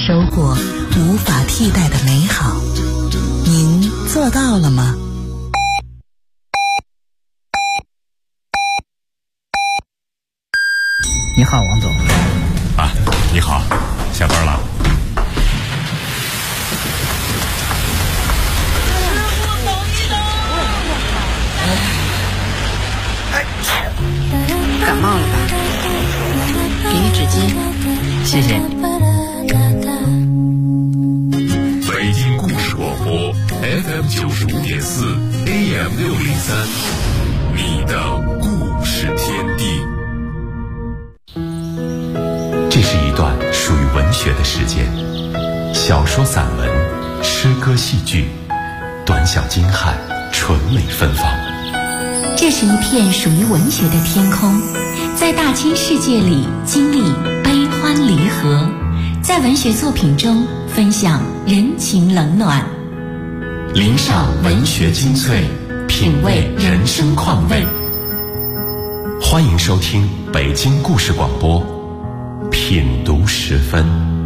收获无法替代的美好。您做到了吗？ 你好，王总。 啊，你好，下班了。 感冒了吧？给你纸巾。 谢谢。 北京故事广播 FM 95.4 AM 603，你的故事天地。这是一段属于文学的时间，小说、散文、诗歌、戏剧，短小精悍，纯美芬芳。 这是一片属于文学的天空，在大千世界里经历悲欢离合，在文学作品中分享人情冷暖， 聆赏文学精粹，品味人生况味。欢迎收听北京故事广播品读时分。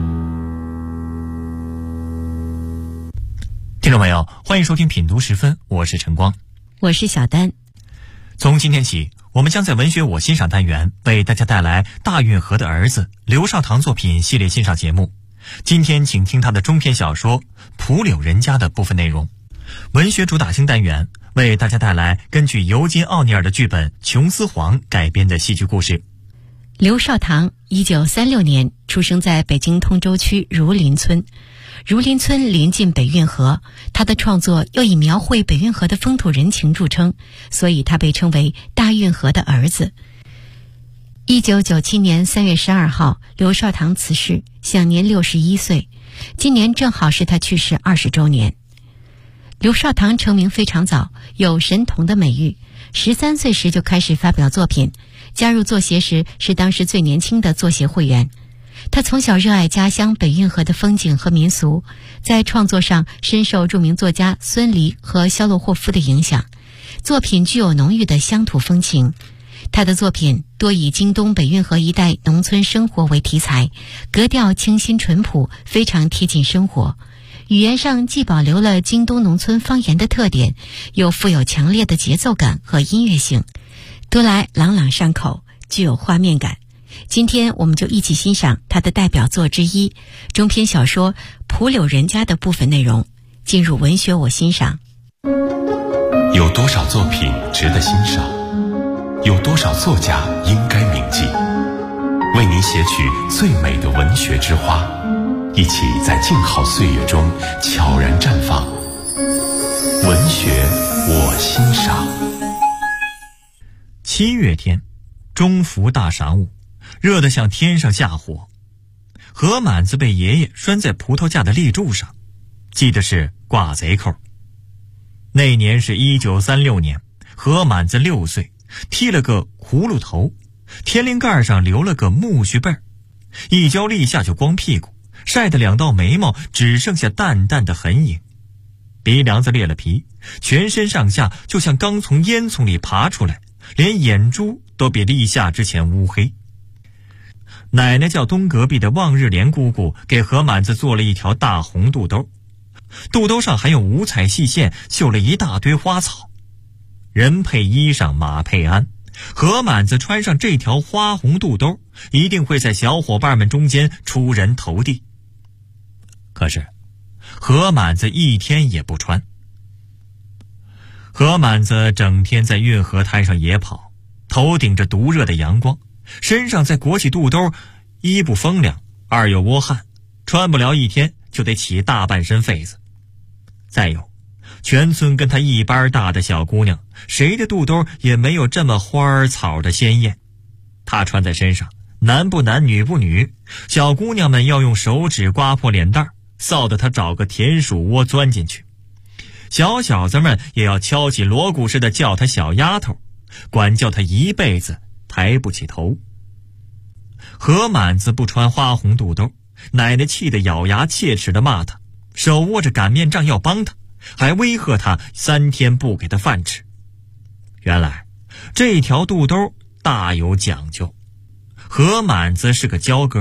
听众朋友，欢迎收听品读时分，我是晨光， 我是小丹。 从今天起，我们将在文学我欣赏单元为大家带来大运河的儿子刘少棠作品系列欣赏节目。今天请听他的中篇小说《蒲柳人家》的部分内容。文学主打星单元为大家带来根据尤金·奥尼尔的剧本《琼斯黄》改编的戏剧故事。 刘少棠1936年出生在北京通州区儒林村。儒林村临近北运河，他的创作又以描绘北运河的风土人情著称，所以他被称为大运河的儿子。1997年3月12号，刘少棠辞世，享年61岁。今年正好是他去世20周年。刘少棠成名非常早，有神童的美誉，13岁时就开始发表作品，加入作协时是当时最年轻的作协会员。他从小热爱家乡北运河的风景和民俗，在创作上深受著名作家孙犁和肖洛霍夫的影响，作品具有浓郁的乡土风情。他的作品多以京东北运河一带农村生活为题材，格调清新淳朴，非常贴近生活。语言上既保留了京东农村方言的特点，又富有强烈的节奏感和音乐性，读来朗朗上口，具有画面感。今天我们就一起欣赏他的代表作之一中篇小说《蒲柳人家》的部分内容，进入文学我欣赏。 有多少作品值得欣赏？有多少作家应该铭记？为您写取最美的文学之花，一起在静好岁月中悄然绽放。文学我欣赏。 7月天，中伏大晌午，热得像天上下火。何满子被爷爷拴在葡萄架的立柱上，系的是挂贼扣。那年是1936年，何满子6岁，剃了个葫芦头，天灵盖上留了个木须背儿，一跤立下就光屁股，晒得2道眉毛只剩下淡淡的痕影，鼻梁子裂了皮，全身上下就像刚从烟囱里爬出来，连眼珠都比立夏之前乌黑。奶奶叫东隔壁的望日莲姑姑给何满子做了一条大红肚兜，肚兜上还用五彩细线绣了一大堆花草。人配衣裳马配鞍，何满子穿上这条花红肚兜，一定会在小伙伴们中间出人头地。可是何满子一天也不穿。何满子整天在运河滩上野跑，头顶着毒热的阳光，身上再裹起肚兜，一不风凉，二又窝汗，穿不了一天就得起大半身痱子。再有，全村跟他一般大的小姑娘，谁的肚兜也没有这么花儿草的鲜艳。他穿在身上，男不男女不女，小姑娘们要用手指刮破脸蛋，臊得他找个田鼠窝钻进去。小小子们也要敲起锣鼓似的叫他小丫头，管教他一辈子抬不起头。何满子不穿花红肚兜，奶奶气得咬牙切齿地骂他，手握着擀面杖要帮他，还威吓他3天不给他饭吃。原来这条肚兜大有讲究。何满子是个娇哥，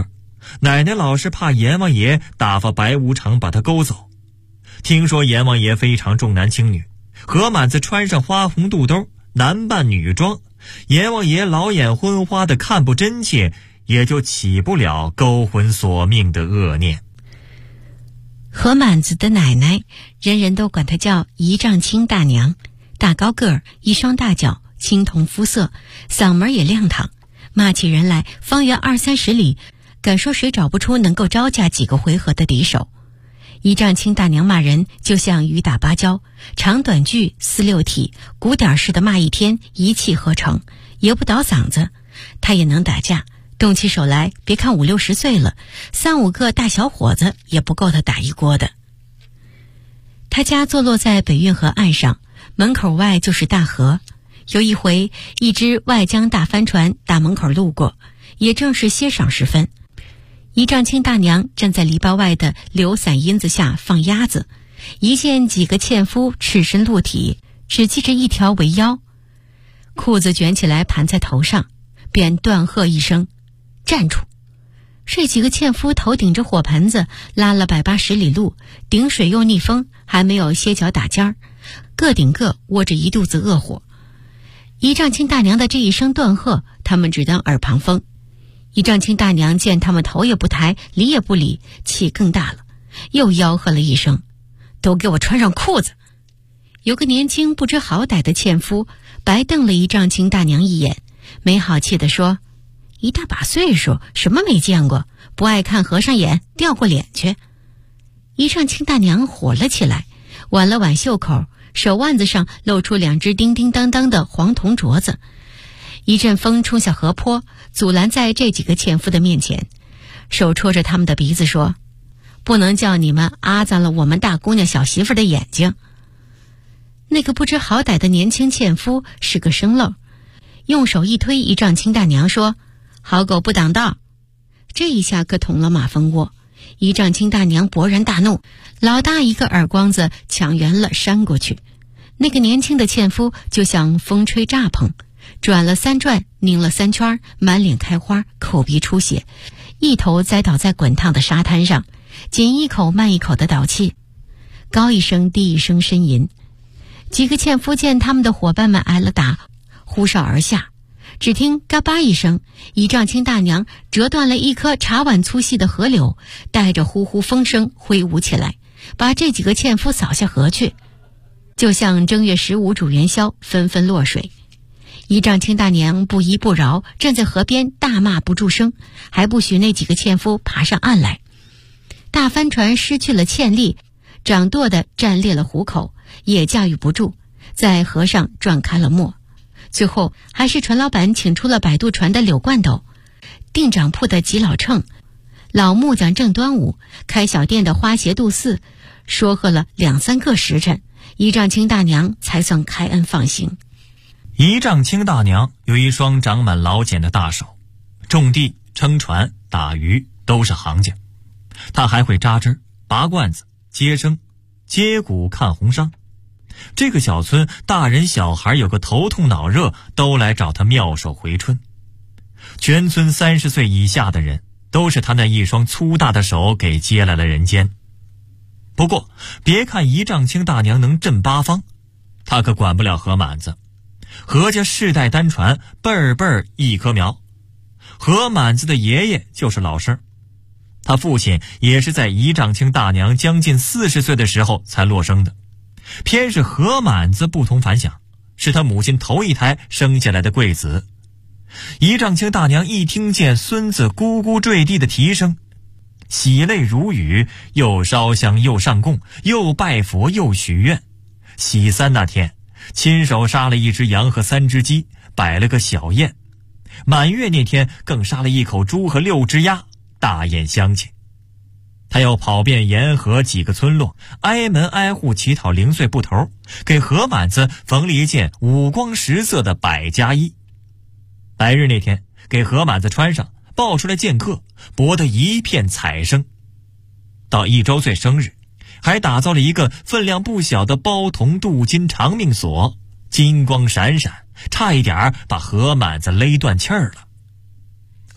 奶奶老是怕阎王爷打发白无常把她勾走。听说阎王爷非常重男轻女，何满子穿上花红肚兜，男扮女装，阎王爷老眼昏花的看不真切，也就起不了勾魂索命的恶念。 何满子的奶奶，人人都管她叫仪丈青大娘，大高个儿，一双大脚，青铜肤色，嗓门也亮堂，骂起人来方圆20-30里，敢说谁找不出能够招架几个回合的敌手。仪丈青大娘骂人就像雨打芭蕉，长短句4、6体，鼓点似的骂一天，一气呵成，也不倒嗓子。她也能打架，动起手来，别看50、60岁了，3、5个大小伙子也不够她打一锅的。她家坐落在北运河岸上，门口外就是大河。有一回，一只外江大帆船打门口路过，也正是歇晌时分。仪丈青大娘站在篱笆外的柳伞荫子下放鸭子，一见几个纤夫赤身露体，只系着一条围腰，裤子卷起来盘在头上，便断喝一声：“站住！”这几个纤夫头顶着火盆子，拉了180里路，顶水又逆风，还没有歇脚打尖儿，个顶个窝着一肚子恶火。仪丈青大娘的这一声断喝，他们只当耳旁风。仪丈青大娘见他们头也不抬，理也不理，气更大了，又吆喝了一声：“都给我穿上裤子！”有个年轻不知好歹的纤夫白瞪了仪丈青大娘一眼，没好气地说：“一大把岁数，什么没见过？不爱看和尚眼，掉过脸去。”仪丈青大娘火了起来，挽了挽袖口，手腕子上露出2只叮叮当当的黄铜镯子。一阵风冲下河坡，阻拦在这几个纤夫的面前，手戳着他们的鼻子说：“不能叫你们阿脏了我们大姑娘小媳妇的眼睛。”那个不知好歹的年轻纤夫是个生漏，用手一推仪丈青大娘说：“好狗不挡道！”这一下可捅了马蜂窝。仪丈青大娘勃然大怒，老大一个耳光子抢圆了扇过去。那个年轻的纤夫就像风吹炸棚，转了3转，拧了3圈，满脸开花，口鼻出血，一头栽倒在滚烫的沙滩上，紧一口慢一口的倒气，高一声低一声呻吟。几个纤夫见他们的伙伴们挨了打，呼哨而下，只听嘎巴一声，仪丈青大娘折断了一棵茶碗粗细的河柳，带着呼呼风声挥舞起来，把这几个纤夫扫下河去，就像正月15煮元宵，纷纷落水。仪丈青大娘不依不饶，站在河边大骂不住声，还不许那几个纤夫爬上岸来。大帆船失去了纤力，掌舵的站裂了虎口，也驾驭不住，在河上转开了磨。最后还是船老板请出了摆渡船的柳冠斗，定掌铺的吉老秤，老木匠郑端午，开小店的花鞋杜四，说和了2、3个时辰，仪丈青大娘才算开恩放行。 仪丈青大娘有一双长满老茧的大手，种地、撑船、打鱼都是行家。她还会扎针、拔罐子、接生、接骨、看红伤。这个小村大人小孩有个头痛脑热，都来找她妙手回春。全村30岁以下的人都是她那一双粗大的手给接来了人间。不过别看仪丈青大娘能镇8方，她可管不了何满子。何家世代单传，辈儿一棵苗。何满子的爷爷就是老生，他父亲也是在仪丈青大娘将近40岁的时候才落生的。偏是何满子不同凡响，是他母亲头一胎生下来的贵子。仪丈青大娘一听见孙子咕咕坠地的啼声，喜泪如雨，又烧香又上供，又拜佛又许愿。喜3那天，亲手杀了1只羊和3只鸡，摆了个小宴。满月那天更杀了1口猪和6只鸭，大宴乡亲。他又跑遍沿河几个村落，挨门挨户乞讨零碎布头，给何满子缝了一件五光十色的百家衣。白日那天给何满子穿上，抱出来见客，博得一片彩声。到1周岁生日，还打造了一个分量不小的包铜镀金长命锁，金光闪闪，差一点把何满子勒断气儿了。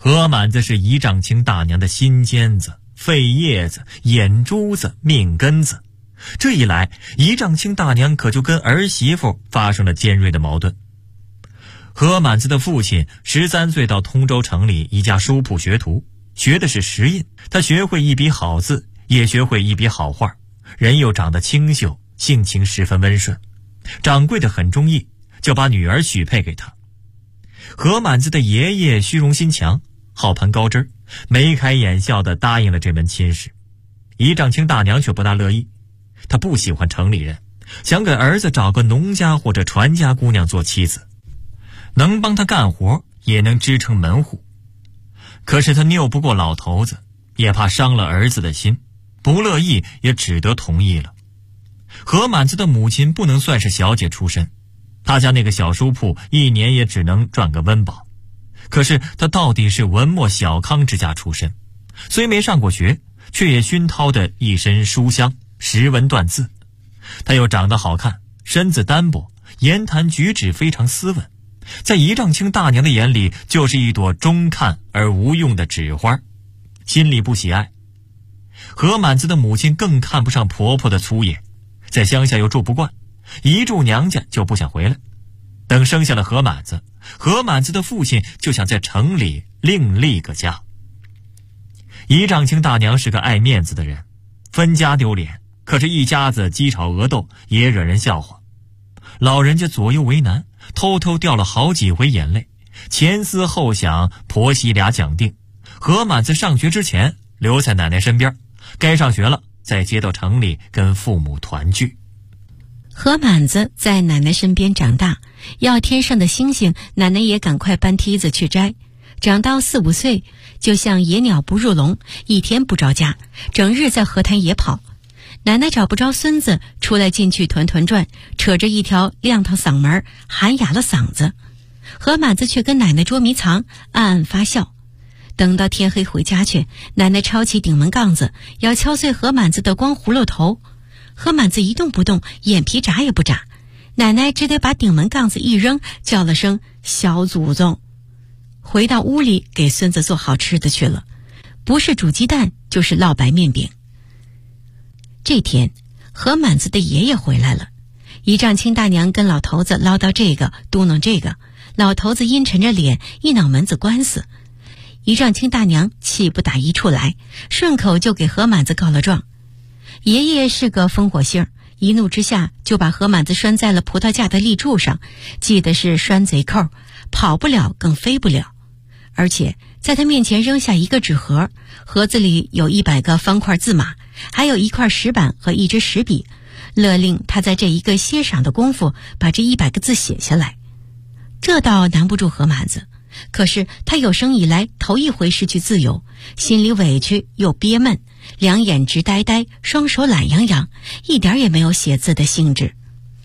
何满子是仪仗卿大娘的心尖子、肺叶子、眼珠子、命根子。这一来，仪仗卿大娘可就跟儿媳妇发生了尖锐的矛盾。何满子的父亲13岁到通州城里一家书铺学徒，学的是石印。他学会一笔好字，也学会一笔好画，人又长得清秀，性情十分温顺。掌柜的很中意，就把女儿许配给他。何满子的爷爷虚荣心强，好盘高枝，眉开眼笑地答应了这门亲事。仪仗卿大娘却不大乐意，她不喜欢城里人，想给儿子找个农家或者船家姑娘做妻子，能帮他干活，也能支撑门户。可是他拗不过老头子，也怕伤了儿子的心，不乐意也只得同意了。何满子的母亲不能算是小姐出身，他家那个小书铺一年也只能赚个温饱。可是他到底是文墨小康之家出身，虽没上过学，却也熏陶的一身书香，识文断字。他又长得好看，身子单薄，言谈举止非常斯文，在仪仗卿大娘的眼里就是一朵中看而无用的纸花，心里不喜爱。何满子的母亲更看不上婆婆的粗野，在乡下又住不惯，一住娘家就不想回来。等生下了何满子，何满子的父亲就想在城里另立个家。仪仗卿大娘是个爱面子的人，分家丢脸，可是一家子鸡吵鹅斗也惹人笑话。老人家左右为难，偷偷掉了好几回眼泪，前思后想，婆媳俩讲定，何满子上学之前留在奶奶身边，该上学了再接到城里跟父母团聚。 何满子在奶奶身边长大，要天上的星星，奶奶也赶快搬梯子去摘。长到4、5岁，就像野鸟不入笼，一天不着家，整日在河滩野跑。奶奶找不着孙子，出来进去团团转，扯着一条亮堂嗓门，喊哑了嗓子。何满子却跟奶奶捉迷藏，暗暗发笑。等到天黑回家去，奶奶抄起顶门杠子，要敲碎何满子的光葫芦头。何满子一动不动，眼皮眨也不眨。奶奶只得把顶门杠子一扔，叫了声小祖宗，回到屋里给孙子做好吃的去了，不是煮鸡蛋就是烙白面饼。这天，何满子的爷爷回来了，仪仗卿大娘跟老头子唠叨这个嘟囔这个，老头子阴沉着脸，一脑门子官司。仪仗卿大娘气不打一处来，顺口就给何满子告了状。爷爷是个烽火性，一怒之下就把何满子拴在了葡萄架的立柱上，系的是拴贼扣，跑不了更飞不了。而且在他面前扔下一个纸盒，盒子里有100个方块字码，还有一块石板和一支石笔，勒令他在这一个歇晌的功夫把这100个字写下来。这倒难不住何满子，可是他有生以来头一回失去自由，心里委屈又憋闷，两眼直呆呆，双手懒洋洋，一点也没有写字的兴致。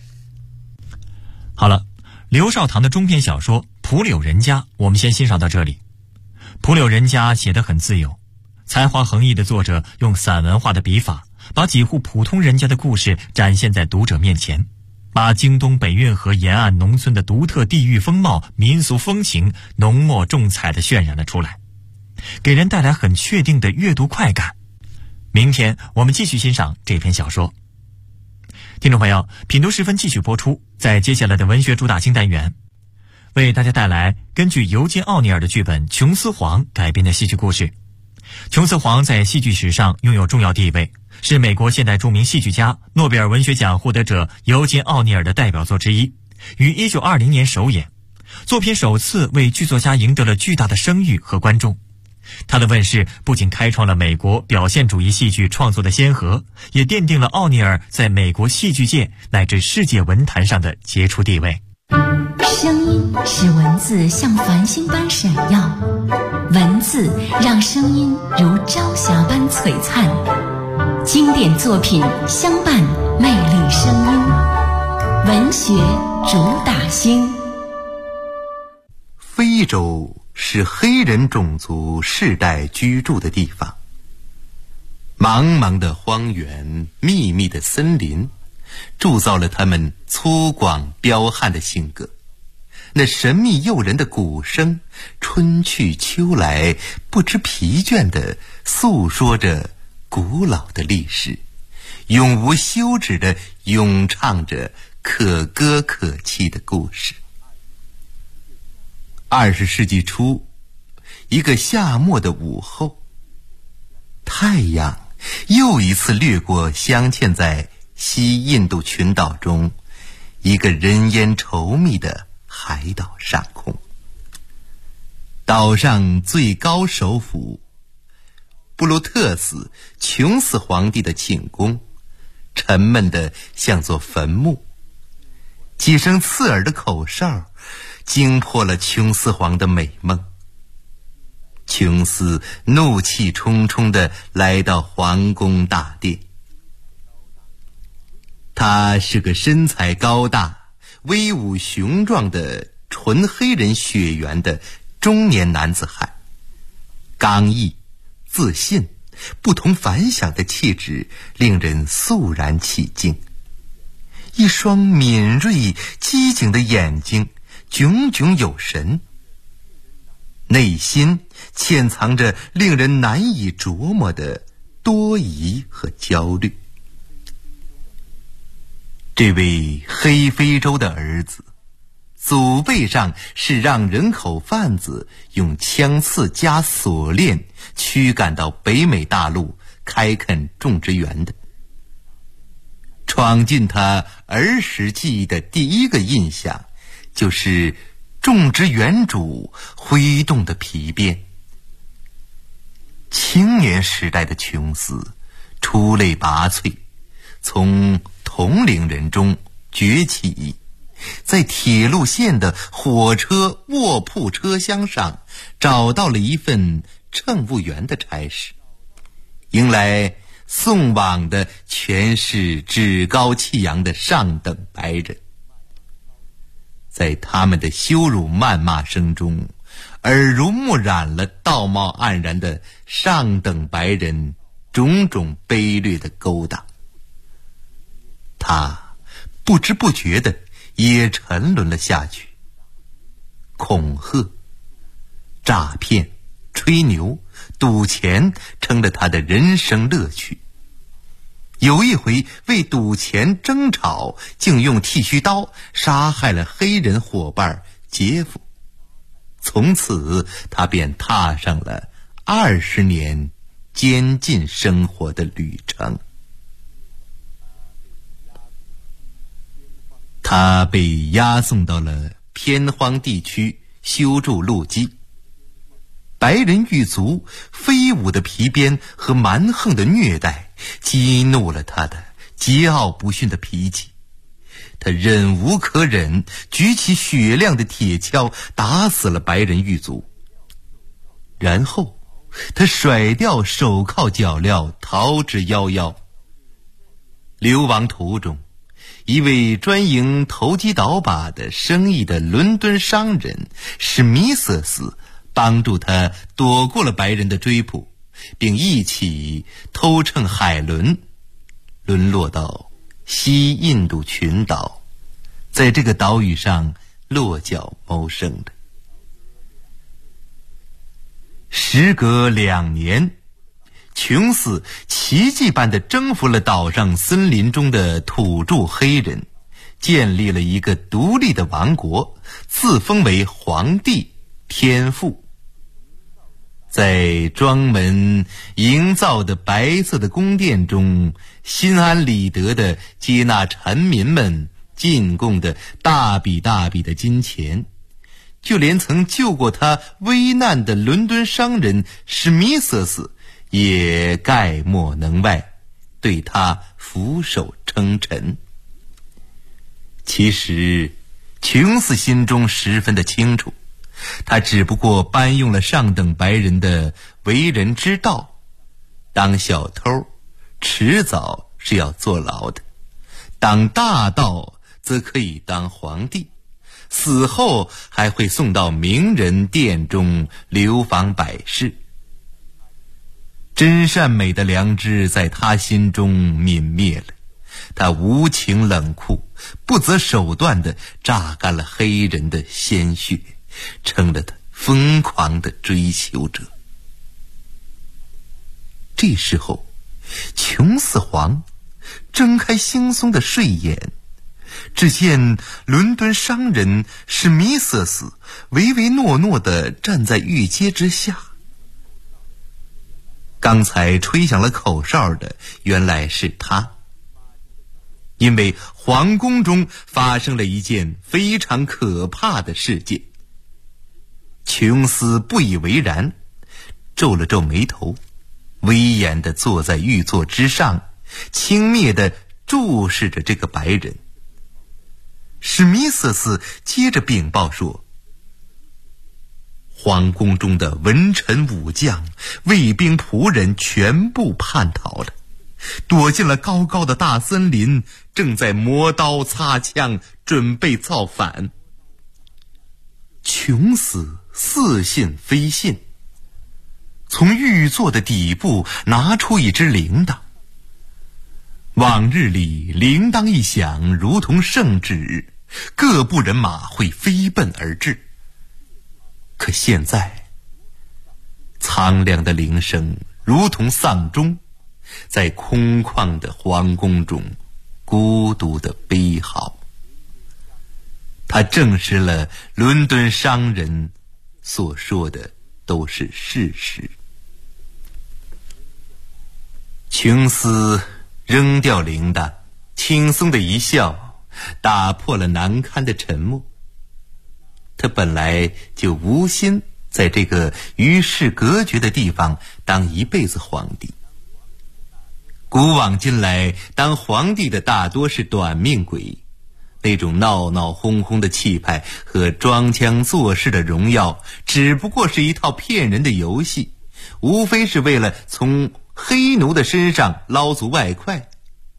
好了，刘少棠的中篇小说《蒲柳人家》我们先欣赏到这里。蒲柳人家写得很自由，才华横溢的作者用散文化的笔法，把几户普通人家的故事展现在读者面前，把京东北运河沿岸农村的独特地域风貌、民俗风情浓墨重彩地渲染了出来，给人带来很确定的阅读快感。明天我们继续欣赏这篇小说。听众朋友，品读时分继续播出，在接下来的文学主打金单元，为大家带来根据尤金·奥尼尔的剧本《琼斯皇》改编的戏剧故事。琼斯皇在戏剧史上拥有重要地位，是美国现代著名戏剧家、诺贝尔文学奖获得者尤金·奥尼尔的代表作之一，于1920年首演。作品首次为剧作家赢得了巨大的声誉和观众。他的问世不仅开创了美国表现主义戏剧创作的先河，也奠定了奥尼尔在美国戏剧界乃至世界文坛上的杰出地位。 声音使文字像繁星般闪耀，文字让声音如朝霞般璀璨。经典作品相伴，魅力声音，文学主打星。 非洲是黑人种族世代居住的地方，茫茫的荒原，密密的森林，铸造了他们粗犷彪悍的性格。 那神秘诱人的鼓声，春去秋来，不知疲倦地诉说着古老的历史，永无休止地咏唱着可歌可泣的故事。20世纪初，一个夏末的午后，太阳又一次掠过镶嵌在西印度群岛中一个人烟稠密的海岛上空。岛上最高首府布鲁特斯琼斯皇帝的寝宫沉闷得像座坟墓，几声刺耳的口哨惊破了琼斯皇的美梦。琼斯怒气冲冲地来到皇宫大殿。他是个身材高大、威武雄壮的纯黑人血缘的中年男子汉，刚毅、自信、不同凡响的气质令人肃然起敬。一双敏锐、机警的眼睛炯炯有神，内心潜藏着令人难以琢磨的多疑和焦虑。这位黑非洲的儿子，祖辈上是让人口贩子用枪刺加锁链驱赶到北美大陆开垦种植园的。闯进他儿时记忆的第一个印象，就是种植园主挥动的皮鞭。青年时代的琼斯出类拔萃，从同龄人中崛起，在铁路线的火车卧铺车厢上找到了一份乘务员的差事，迎来送往的全是趾高气扬的上等白人。在他们的羞辱谩骂声中，耳濡目染了道貌岸然的上等白人种种卑劣的勾当。他不知不觉地也沉沦了下去。恐吓、诈骗、吹牛、赌钱成了他的人生乐趣。有一回为赌钱争吵，竟用剃须刀杀害了黑人伙伴杰夫。从此他便踏上了20年监禁生活的旅程。他被押送到了偏荒地区修筑路基。白人狱卒飞舞的皮鞭和蛮横的虐待激怒了他的桀骜不驯的脾气。他忍无可忍，举起雪亮的铁锹打死了白人狱卒。然后他甩掉手铐脚镣，逃之夭夭。流亡途中，一位专营投机倒把的生意的伦敦商人史密瑟斯帮助他躲过了白人的追捕，并一起偷乘海轮沦落到西印度群岛，在这个岛屿上落脚谋生的。时隔2年，琼斯奇迹般地征服了岛上森林中的土著黑人，建立了一个独立的王国，自封为皇帝天父。在庄门营造的白色的宫殿中，心安理得地接纳臣民们进贡的大笔大笔的金钱，就连曾救过他危难的伦敦商人史密瑟斯也概莫能外，对他俯首称臣。其实琼斯心中十分的清楚，他只不过搬用了上等白人的为人之道。当小偷迟早是要坐牢的，当大盗则可以当皇帝，死后还会送到名人殿中流芳百世。真善美的良知在他心中泯灭了， 他无情冷酷、不择手段地榨干了黑人的鲜血，成了他疯狂的追求者。这时候，琼斯皇睁开惺忪的睡眼，只见伦敦商人史密瑟斯唯唯诺诺地站在御阶之下。刚才吹响了口哨的原来是他，因为皇宫中发生了一件非常可怕的事件。琼斯不以为然，皱了皱眉头，威严地坐在御座之上，轻蔑地注视着这个白人。史密瑟斯接着禀报说，皇宫中的文臣武将、卫兵仆人全部叛逃了，躲进了高高的大森林，正在磨刀擦枪，准备造反。琼斯似信非信，从御座的底部拿出一只铃铛。往日里铃铛一响，如同圣旨，各部人马会飞奔而至。可现在，苍凉的铃声如同丧钟，在空旷的皇宫中孤独地悲嚎。它证实了伦敦商人所说的都是事实。琼斯扔掉铃铛，轻松的一笑，打破了难堪的沉默。他本来就无心在这个与世隔绝的地方当一辈子皇帝。古往今来，当皇帝的大多是短命鬼，那种闹闹哄哄的气派和装腔作势的荣耀，只不过是一套骗人的游戏，无非是为了从黑奴的身上捞足外快。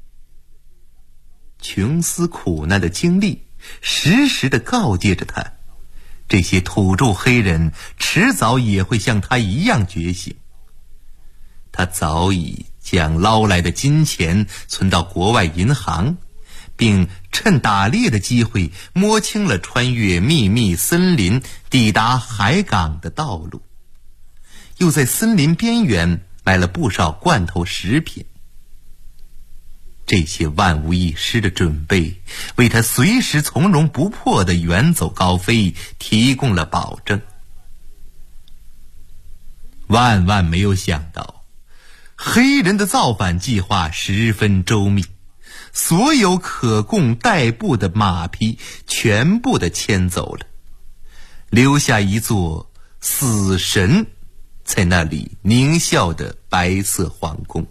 琼斯苦难的经历时时地告诫着他，这些土著黑人迟早也会像他一样觉醒。他早已将捞来的金钱存到国外银行，并趁打猎的机会摸清了穿越秘密森林抵达海港的道路，又在森林边缘买了不少罐头食品。这些万无一失的准备，为他随时从容不迫地远走高飞提供了保证。万万没有想到，黑人的造反计划十分周密，所有可供代步的马匹全部的牵走了，留下一座死神在那里狞笑的白色皇宫。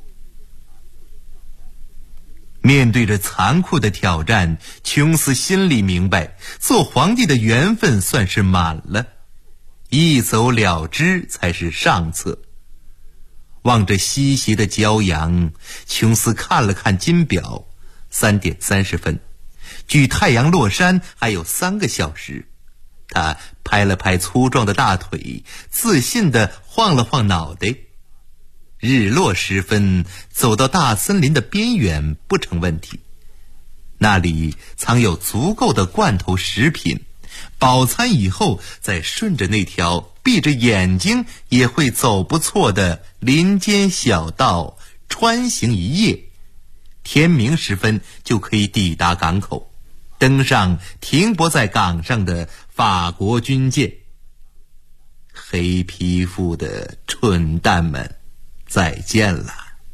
面对着残酷的挑战，琼斯心里明白，做皇帝的缘分算是满了，一走了之才是上策。望着西斜的骄阳，琼斯看了看金表，3点30分，距太阳落山还有3个小时。他拍了拍粗壮的大腿，自信地晃了晃脑袋。日落时分，走到大森林的边缘不成问题，那里藏有足够的罐头食品，饱餐以后再顺着那条闭着眼睛也会走不错的林间小道穿行一夜，天明时分就可以抵达港口，登上停泊在港上的法国军舰。黑皮肤的蠢蛋们，再见了。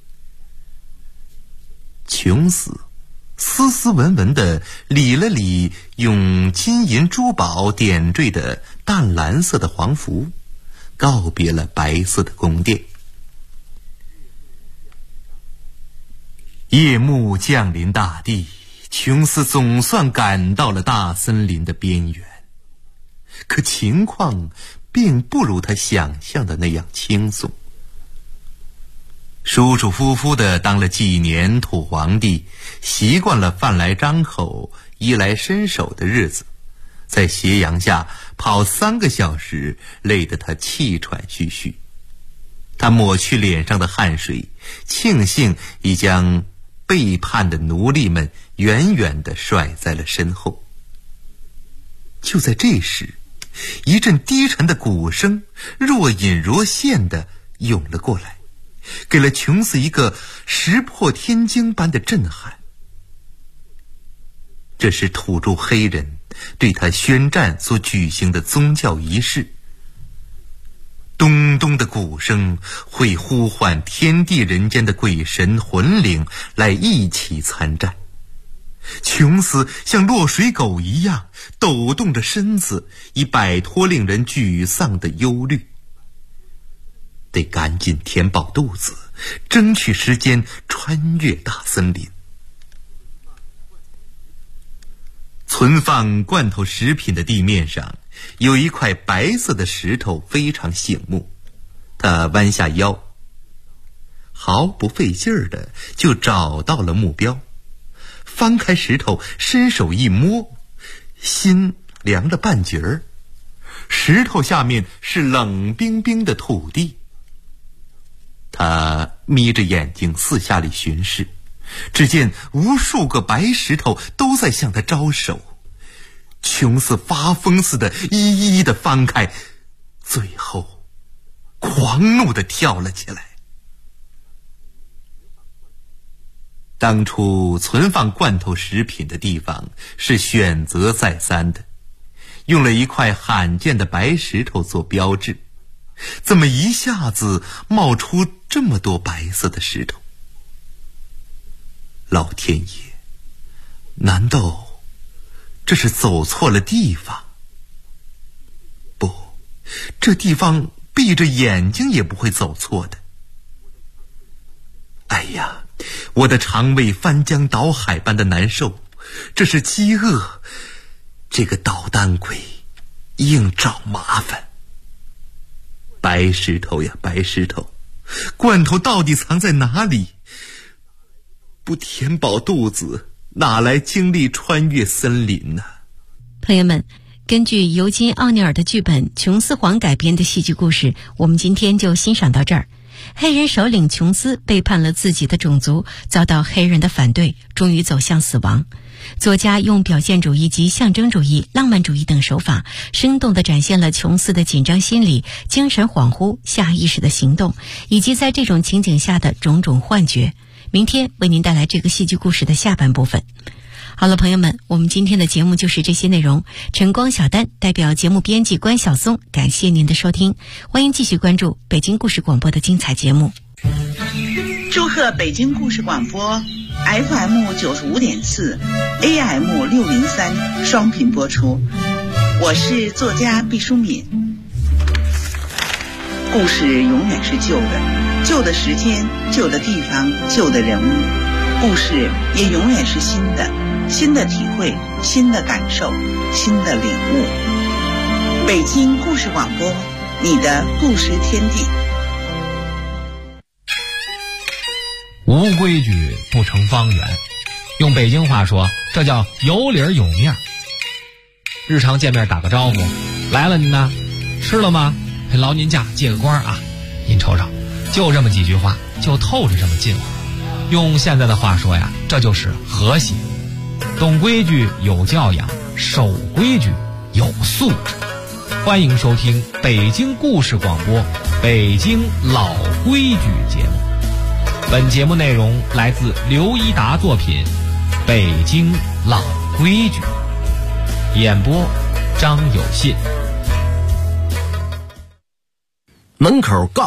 琼斯斯斯文文地理了理用金银珠宝点缀的淡蓝色的皇服，告别了白色的宫殿。夜幕降临大地，琼斯总算赶到了大森林的边缘。可情况并不如他想象的那样轻松。舒舒服服地当了几年土皇帝，习惯了饭来张口衣来伸手的日子，在斜阳下跑3个小时，累得他气喘吁吁。他抹去脸上的汗水，庆幸已将背叛的奴隶们远远地甩在了身后。就在这时，一阵低沉的鼓声若隐若现地涌了过来，给了琼斯一个石破天惊般的震撼。这是土著黑人对他宣战所举行的宗教仪式。咚咚的鼓声会呼唤天地人间的鬼神魂灵来一起参战。琼斯像落水狗一样抖动着身子，以摆脱令人沮丧的忧虑。得赶紧填饱肚子，争取时间穿越大森林。存放罐头食品的地面上有一块白色的石头，非常醒目。他弯下腰，毫不费劲儿的就找到了目标。翻开石头，伸手一摸，心凉了半截儿。石头下面是冷冰冰的土地。他眯着眼睛四下里巡视，只见无数个白石头都在向他招手。琼斯发疯似的一一的翻开，最后狂怒地跳了起来。当初存放罐头食品的地方是选择再三的，用了一块罕见的白石头做标志。怎么一下子冒出这么多白色的石头？老天爷，难道这是走错了地方？不，这地方闭着眼睛也不会走错的。哎呀，我的肠胃翻江倒海般的难受，这是饥饿，这个捣蛋鬼硬找麻烦。白石头呀，白石头，罐头到底藏在哪里？不填饱肚子，哪来精力穿越森林呢？ 朋友们，根据尤金·奥尼尔的剧本《琼斯皇》改编的戏剧故事，我们今天就欣赏到这儿。黑人首领琼斯背叛了自己的种族，遭到黑人的反对，终于走向死亡。作家用表现主义及象征主义、浪漫主义等手法，生动地展现了琼斯的紧张心理、精神恍惚、下意识的行动，以及在这种情景下的种种幻觉。明天为您带来这个戏剧故事的下半部分。好了，朋友们，我们今天的节目就是这些内容。晨光小丹代表节目编辑关晓松，感谢您的收听，欢迎继续关注北京故事广播的精彩节目。 祝贺北京故事广播 FM 95.4 AM 603双频播出。我是作家毕淑敏。故事永远是旧的，旧的时间、旧的地方、旧的人物，故事也永远是新的，新的体会，新的感受，新的领悟。北京故事广播，你的故事天地。 无规矩不成方圆，用北京话说，这叫有理儿有面。日常见面打个招呼，来了您呢，吃了吗？劳您驾，借个光啊！您瞅瞅，就这么几句话，就透着这么近乎。用现在的话说呀，这就是和谐。懂规矩有教养，守规矩有素质。欢迎收听北京故事广播《北京老规矩》节目。本节目内容来自刘一达作品《北京老规矩》，演播张有信。 门口告